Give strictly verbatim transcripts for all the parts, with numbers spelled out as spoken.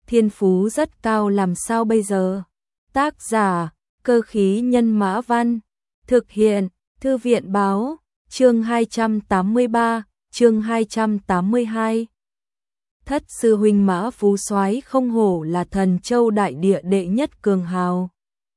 thiên phú rất cao làm sao bây giờ? Tác giả, Cơ khí nhân Mã Văn. Thực hiện, Thư viện báo, chương hai trăm tám mươi ba, chương hai trăm tám mươi hai. Thất sư huynh Mã Phú Soái không hổ là thần châu đại địa đệ nhất cường hào.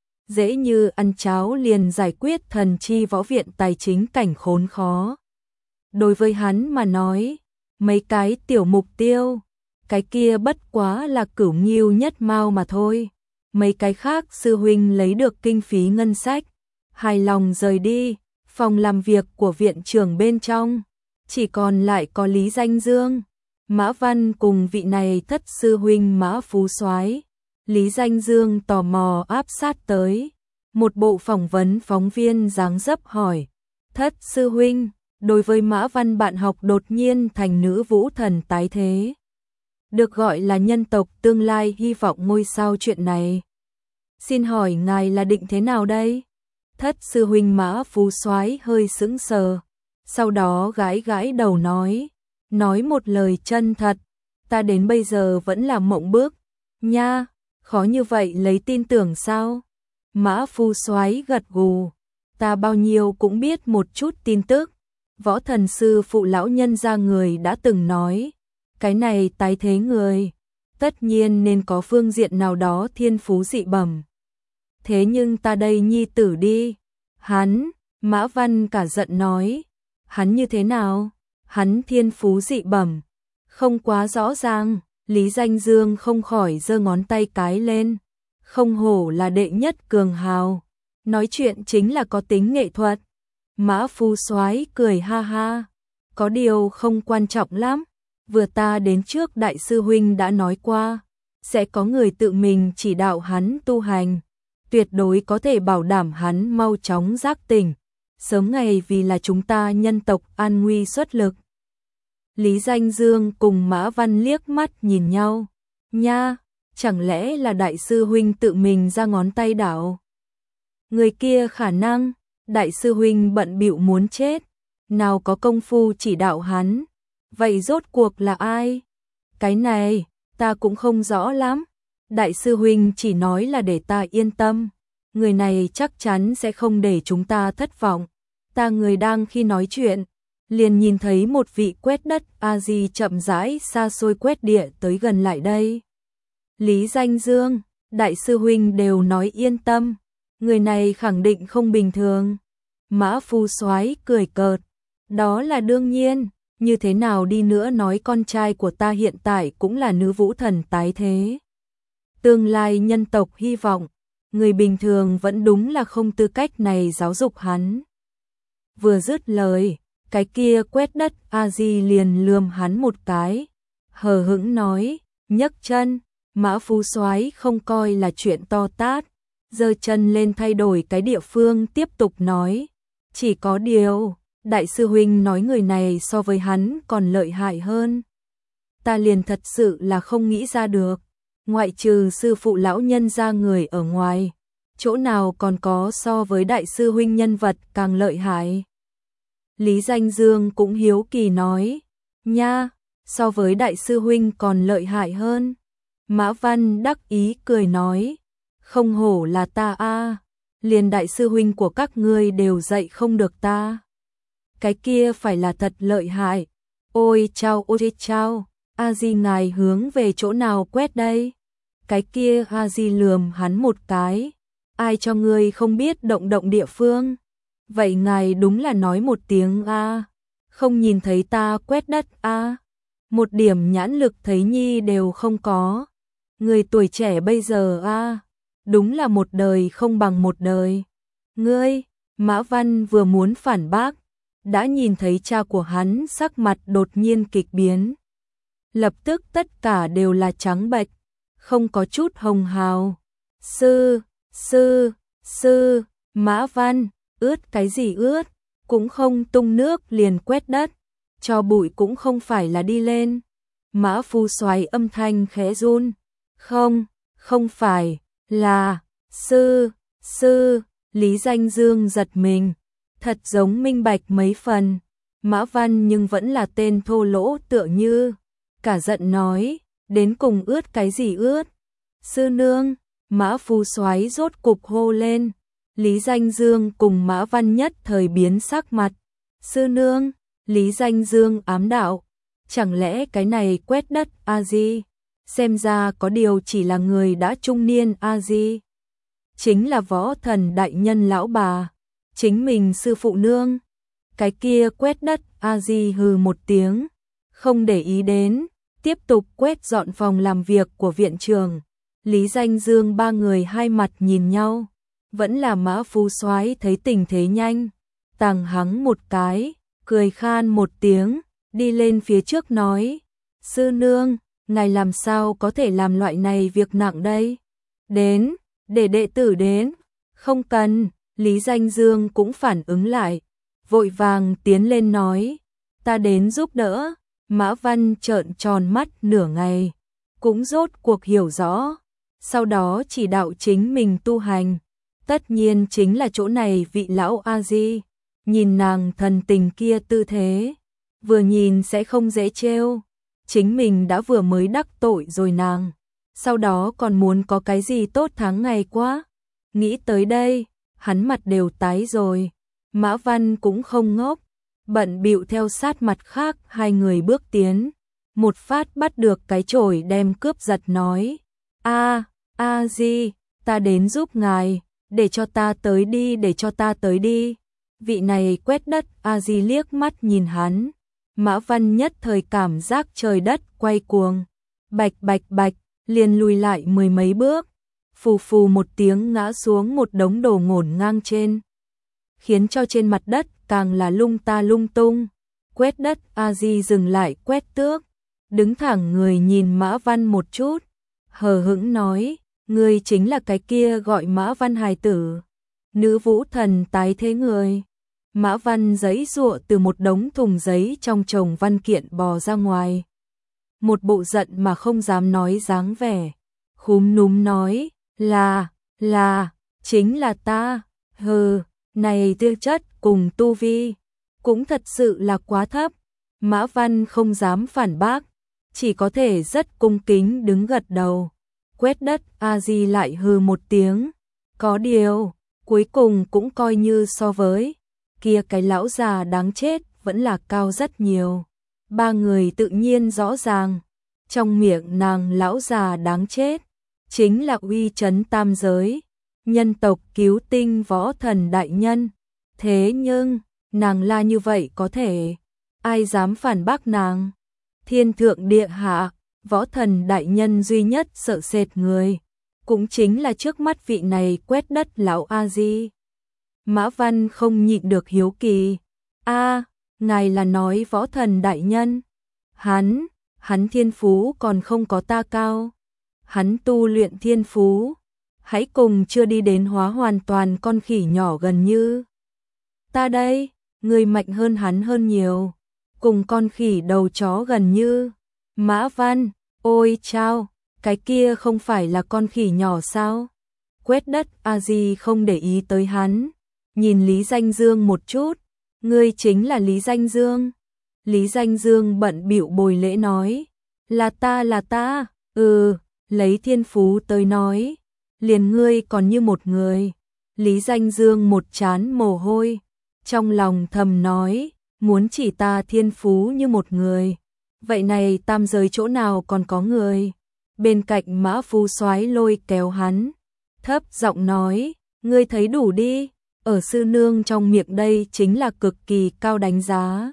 Dễ như ăn cháo liền giải quyết thần chi võ viện tài chính cảnh khốn khó. Đối với hắn mà nói, mấy cái tiểu mục tiêu, cái kia bất quá là cửu nghiêu nhất mao mà thôi. Mấy cái khác sư huynh lấy được kinh phí ngân sách, hài lòng rời đi, phòng làm việc của viện trưởng bên trong, chỉ còn lại có Lý Danh Dương, Mã Văn cùng vị này thất sư huynh Mã Phú Soái. Lý Danh Dương tò mò áp sát tới, một bộ phỏng vấn phóng viên dáng dấp hỏi, thất sư huynh, đối với Mã Văn bạn học đột nhiên thành nữ vũ thần tái thế, được gọi là nhân tộc tương lai hy vọng ngôi sao chuyện này, xin hỏi ngài là định thế nào đây? Thất sư huynh Mã Phú Soái hơi sững sờ, sau đó gãi gãi đầu nói, nói một lời chân thật, ta đến bây giờ vẫn là mộng bước, nha, khó như vậy lấy tin tưởng sao? Mã Phú Soái gật gù, ta bao nhiêu cũng biết một chút tin tức, võ thần sư phụ lão nhân gia người đã từng nói, cái này tái thế người, tất nhiên nên có phương diện nào đó thiên phú dị bẩm. Thế nhưng ta đây nhi tử đi, hắn, Mã Văn cả giận nói, hắn như thế nào? Hắn thiên phú dị bẩm, không quá rõ ràng. Lý Danh Dương không khỏi giơ ngón tay cái lên, không hổ là đệ nhất cường hào, nói chuyện chính là có tính nghệ thuật. Mã Phú Soái cười ha ha, có điều không quan trọng lắm, vừa ta đến trước đại sư huynh đã nói qua, sẽ có người tự mình chỉ đạo hắn tu hành, tuyệt đối có thể bảo đảm hắn mau chóng giác tỉnh, sớm ngày vì là chúng ta nhân tộc an nguy xuất lực. Lý Danh Dương cùng Mã Văn liếc mắt nhìn nhau, nha, chẳng lẽ là đại sư huynh tự mình ra ngón tay đảo? Người kia khả năng, đại sư huynh bận bịu muốn chết, nào có công phu chỉ đạo hắn, vậy rốt cuộc là ai? Cái này, ta cũng không rõ lắm, đại sư huynh chỉ nói là để ta yên tâm, người này chắc chắn sẽ không để chúng ta thất vọng. Ta người đang khi nói chuyện, liền nhìn thấy một vị quét đất A-di chậm rãi xa xôi quét địa tới gần lại đây. Lý Danh Dương, đại sư huynh đều nói yên tâm, người này khẳng định không bình thường. Mã Phú Soái cười cợt, đó là đương nhiên, như thế nào đi nữa nói con trai của ta hiện tại cũng là nữ vũ thần tái thế. Tương lai nhân tộc hy vọng, người bình thường vẫn đúng là không tư cách này giáo dục hắn. Vừa dứt lời, cái kia quét đất A-di liền lườm hắn một cái, hờ hững nói, nhấc chân. Mã Phú Soái không coi là chuyện to tát, giơ chân lên thay đổi cái địa phương tiếp tục nói, chỉ có điều, đại sư huynh nói người này so với hắn còn lợi hại hơn. Ta liền thật sự là không nghĩ ra được, ngoại trừ sư phụ lão nhân gia người ở ngoài, chỗ nào còn có so với đại sư huynh nhân vật càng lợi hại. Lý Danh Dương cũng hiếu kỳ nói, nha, so với đại sư huynh còn lợi hại hơn. Mã Văn đắc ý cười nói, không hổ là ta a, liền đại sư huynh của các ngươi đều dạy không được ta. Cái kia phải là thật lợi hại. Ôi chao ôi chao, A-di ngài hướng về chỗ nào quét đây? Cái kia A-di lườm hắn một cái, ai cho ngươi không biết động động địa phương? Vậy ngài đúng là nói một tiếng a, không nhìn thấy ta quét đất a, một điểm nhãn lực thấy nhi đều không có. Người tuổi trẻ bây giờ a, đúng là một đời không bằng một đời. Ngươi, Mã Văn vừa muốn phản bác, đã nhìn thấy cha của hắn sắc mặt đột nhiên kịch biến. Lập tức tất cả đều là trắng bệch, không có chút hồng hào. Sư, sư, sư, Mã Văn, ướt cái gì ướt, cũng không tung nước liền quét đất, cho bụi cũng không phải là đi lên. Mã Phú Soái âm thanh khẽ run, không, không phải, là, sư, sư, Lý Danh Dương giật mình, thật giống minh bạch mấy phần, Mã Văn nhưng vẫn là tên thô lỗ tựa như, cả giận nói, đến cùng ướt cái gì ướt? Sư nương, Mã Phu Soái rốt cục hô lên. Lý Danh Dương cùng Mã Văn nhất thời biến sắc mặt. Sư nương, Lý Danh Dương ám đạo, chẳng lẽ cái này quét đất a di? Xem ra có điều chỉ là người đã trung niên a di. Chính là Võ Thần đại nhân lão bà, chính mình sư phụ nương. Cái kia quét đất a di hừ một tiếng, không để ý đến, tiếp tục quét dọn phòng làm việc của viện trưởng. Lý Danh Dương ba người hai mặt nhìn nhau, vẫn là Mã Phu Soái thấy tình thế nhanh, tàng hắng một cái, cười khan một tiếng, đi lên phía trước nói: "Sư nương, ngài làm sao có thể làm loại này việc nặng đây? Đến, để đệ tử đến." "Không cần." Lý Danh Dương cũng phản ứng lại, vội vàng tiến lên nói: "Ta đến giúp đỡ." Mã Văn trợn tròn mắt nửa ngày, cũng rốt cuộc hiểu rõ, sau đó chỉ đạo chính mình tu hành. Tất nhiên chính là chỗ này vị lão a di, nhìn nàng thần tình kia tư thế, vừa nhìn sẽ không dễ trêu. Chính mình đã vừa mới đắc tội rồi nàng, sau đó còn muốn có cái gì tốt tháng ngày quá. Nghĩ tới đây, hắn mặt đều tái rồi. Mã Văn cũng không ngốc, bận bịu theo sát mặt khác hai người bước tiến, một phát bắt được cái chổi đem cướp giật nói: "A, a di, ta đến giúp ngài, để cho ta tới đi, để cho ta tới đi." Vị này quét đất a di liếc mắt nhìn hắn, Mã Văn nhất thời cảm giác trời đất quay cuồng, bạch bạch bạch, liền lùi lại mười mấy bước, phù phù một tiếng ngã xuống một đống đồ ngổn ngang trên, khiến cho trên mặt đất càng là lung ta lung tung. Quét đất a di dừng lại quét tước, đứng thẳng người nhìn Mã Văn một chút, hờ hững nói: "Ngươi chính là cái kia gọi Mã Văn hài tử, nữ vũ thần tái thế người." Mã Văn giấy giụa từ một đống thùng giấy trong chồng văn kiện bò ra ngoài, một bộ giận mà không dám nói dáng vẻ, khúm núm nói: "Là, là, chính là ta." "Hừ, này tư chất cùng tu vi cũng thật sự là quá thấp." Mã Văn không dám phản bác, chỉ có thể rất cung kính đứng gật đầu. Quét đất a di lại hừ một tiếng, có điều cuối cùng cũng coi như so với kia cái lão già đáng chết vẫn là cao rất nhiều. Ba người tự nhiên rõ ràng, trong miệng nàng lão già đáng chết chính là uy chấn tam giới, nhân tộc cứu tinh Võ Thần đại nhân. Thế nhưng nàng la như vậy có thể, ai dám phản bác nàng? Thiên thượng địa hạ, Võ Thần đại nhân duy nhất sợ sệt người, cũng chính là trước mắt vị này quét đất lão a di. Mã Văn không nhịn được hiếu kỳ: "A, ngài là nói Võ Thần đại nhân? Hắn, hắn thiên phú còn không có ta cao. Hắn tu luyện thiên phú, hãy cùng chưa đi đến hóa hoàn toàn con khỉ nhỏ gần như ta đây, người mạnh hơn hắn hơn nhiều, cùng con khỉ đầu chó gần như." Mã Văn: "Ôi chao, cái kia không phải là con khỉ nhỏ sao?" Quét đất a di không để ý tới hắn, nhìn Lý Danh Dương một chút: "Ngươi chính là Lý Danh Dương?" Lý Danh Dương bận bịu bồi lễ nói: "Là ta, là ta." "Ừ, lấy thiên phú tới nói, liền ngươi còn như một người." Lý Danh Dương một trán mồ hôi, trong lòng thầm nói: "Muốn chỉ ta thiên phú như một người, vậy này tam giới chỗ nào còn có người?" Bên cạnh Mã Phu Soái lôi kéo hắn, thấp giọng nói: "Ngươi thấy đủ đi, ở sư nương trong miệng đây chính là cực kỳ cao đánh giá.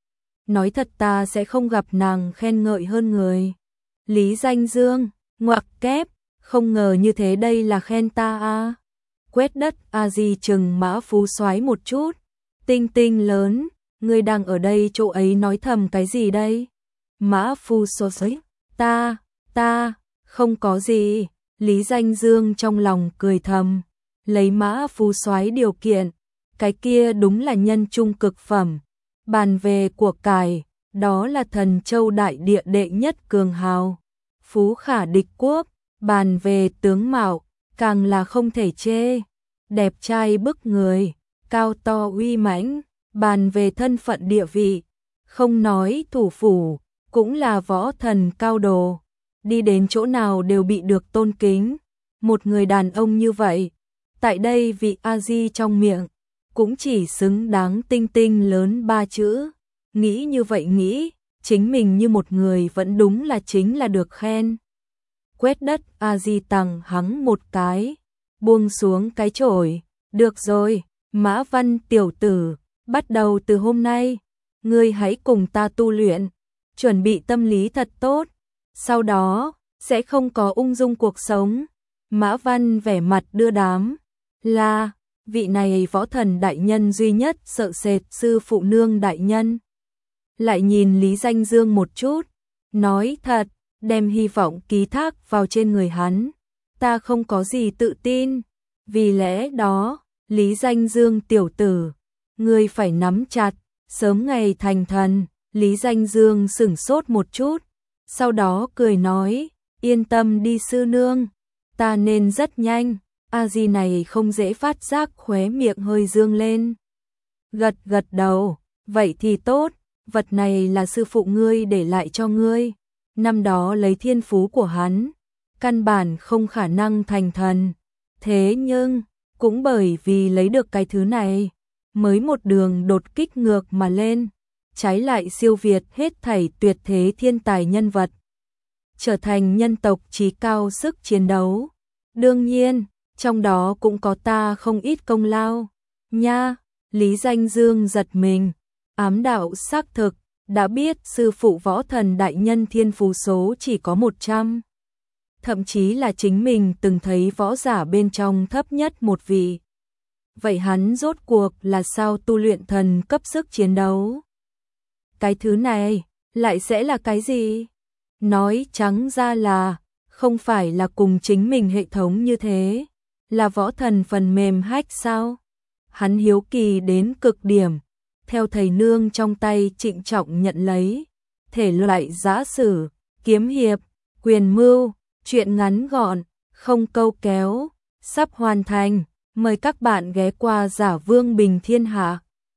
Nói thật ta sẽ không gặp nàng khen ngợi hơn người." Lý Danh Dương: "Ngoặc kép, không ngờ như thế đây là khen ta a." Quét đất a di chừng Mã Phu Soái một chút: "Tinh tinh lớn, ngươi đang ở đây chỗ ấy nói thầm cái gì đây?" Mã Phu Soái: "Ta, ta, không có gì." Lý Danh Dương trong lòng cười thầm, lấy Mã Phu Soái điều kiện, cái kia đúng là nhân trung cực phẩm. Bàn về của cải, đó là thần châu đại địa đệ nhất cường hào, phú khả địch quốc. Bàn về tướng mạo, càng là không thể chê, đẹp trai bức người, cao to uy mãnh. Bàn về thân phận địa vị, không nói thủ phủ, cũng là võ thần cao đồ. đi đến chỗ nào đều bị được tôn kính. Một người đàn ông như vậy, tại đây vị A-di trong miệng, cũng chỉ xứng đáng tinh tinh lớn ba chữ. Nghĩ như vậy nghĩ, chính mình như một người vẫn đúng là chính là được khen. Quét đất A-di tằng hắng một cái, buông xuống cái chổi. Được rồi, Mã Văn tiểu tử, bắt đầu từ hôm nay, ngươi hãy cùng ta tu luyện, chuẩn bị tâm lý thật tốt, sau đó sẽ không có ung dung cuộc sống. Mã Văn vẻ mặt đưa đám, là vị này võ thần đại nhân duy nhất sợ sệt sư phụ nương đại nhân. Lại nhìn Lý Danh Dương một chút, nói thật, đem hy vọng ký thác vào trên người hắn, ta không có gì tự tin, vì lẽ đó, Lý Danh Dương tiểu tử, ngươi phải nắm chặt, sớm ngày thành thần. Lý Danh Dương sửng sốt một chút, sau đó cười nói, yên tâm đi sư nương, ta nên rất nhanh. A-di này không dễ phát giác khóe miệng hơi dương lên. Gật gật đầu, vậy thì tốt, vật này là sư phụ ngươi để lại cho ngươi. Năm đó lấy thiên phú của hắn, căn bản không khả năng thành thần. Thế nhưng, cũng bởi vì lấy được cái thứ này, mới một đường đột kích ngược mà lên, trái lại siêu việt hết thảy tuyệt thế thiên tài nhân vật, trở thành nhân tộc chí cao sức chiến đấu. Đương nhiên, trong đó cũng có ta không ít công lao. Nha, Lý Danh Dương giật mình, ám đạo xác thực, đã biết sư phụ võ thần đại nhân thiên phú số chỉ có một trăm. Thậm chí là chính mình từng thấy võ giả bên trong thấp nhất một vị. Vậy hắn rốt cuộc là sao tu luyện thần cấp sức chiến đấu? Cái thứ này, lại sẽ là cái gì? Nói trắng ra là, không phải là cùng chính mình hệ thống như thế, là võ thần phần mềm hack sao? Hắn hiếu kỳ đến cực điểm, theo thầy nương trong tay trịnh trọng nhận lấy, thể loại giã sử, kiếm hiệp, quyền mưu, chuyện ngắn gọn, không câu kéo, sắp hoàn thành, mời các bạn ghé qua Giả Vương Bình Thiên Hạ.